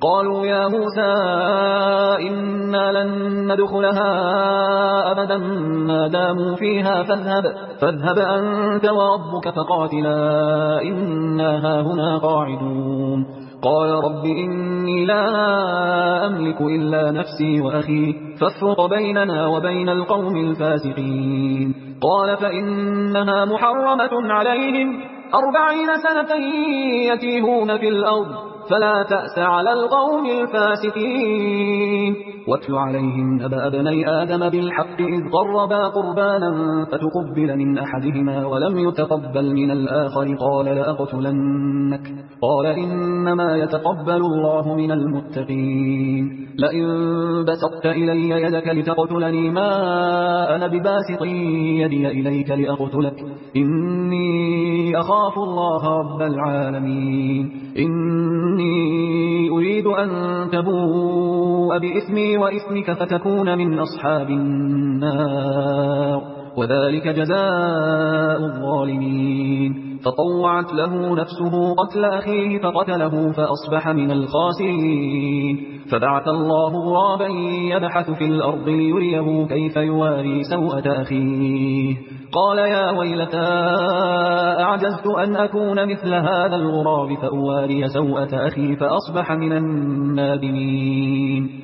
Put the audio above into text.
قالوا يا موسى إنا لن ندخلها أبدا ما داموا فيها فاذهب أنت وربك فقاتلا إنا هاهنا قاعدون قال رب إني لا أملك إلا نفسي وأخي فافرق بيننا وبين القوم الفاسقين قال فإنها محرمة عليهم 40 سنة يتيهون في الأرض فلا تأس على القوم الفاسقين واتل عليهم نبأ ابني آدم بالحق إذ قربا قربانا فتقبل من أحدهما ولم يتقبل من الآخر قال لأقتلنك قال إنما يتقبل الله من المتقين لئن بسطت إلي يدك لتقتلني ما أنا بباسط يدي إليك لأقتلك إني أخاف الله رب العالمين إني أريد أن تبوء بإثمي وإثمك فتكون من أصحاب النار وذلك جزاء الظالمين فطوعت له نفسه قتل أخيه فقتله فأصبح من الخاسرين فبعث الله غرابا يبحث في الأرض ليريه كيف يواري سوءة أخيه قال يا ويلتى أعجزت أن أكون مثل هذا الغراب فأواري سوءة أخي فأصبح من النادمين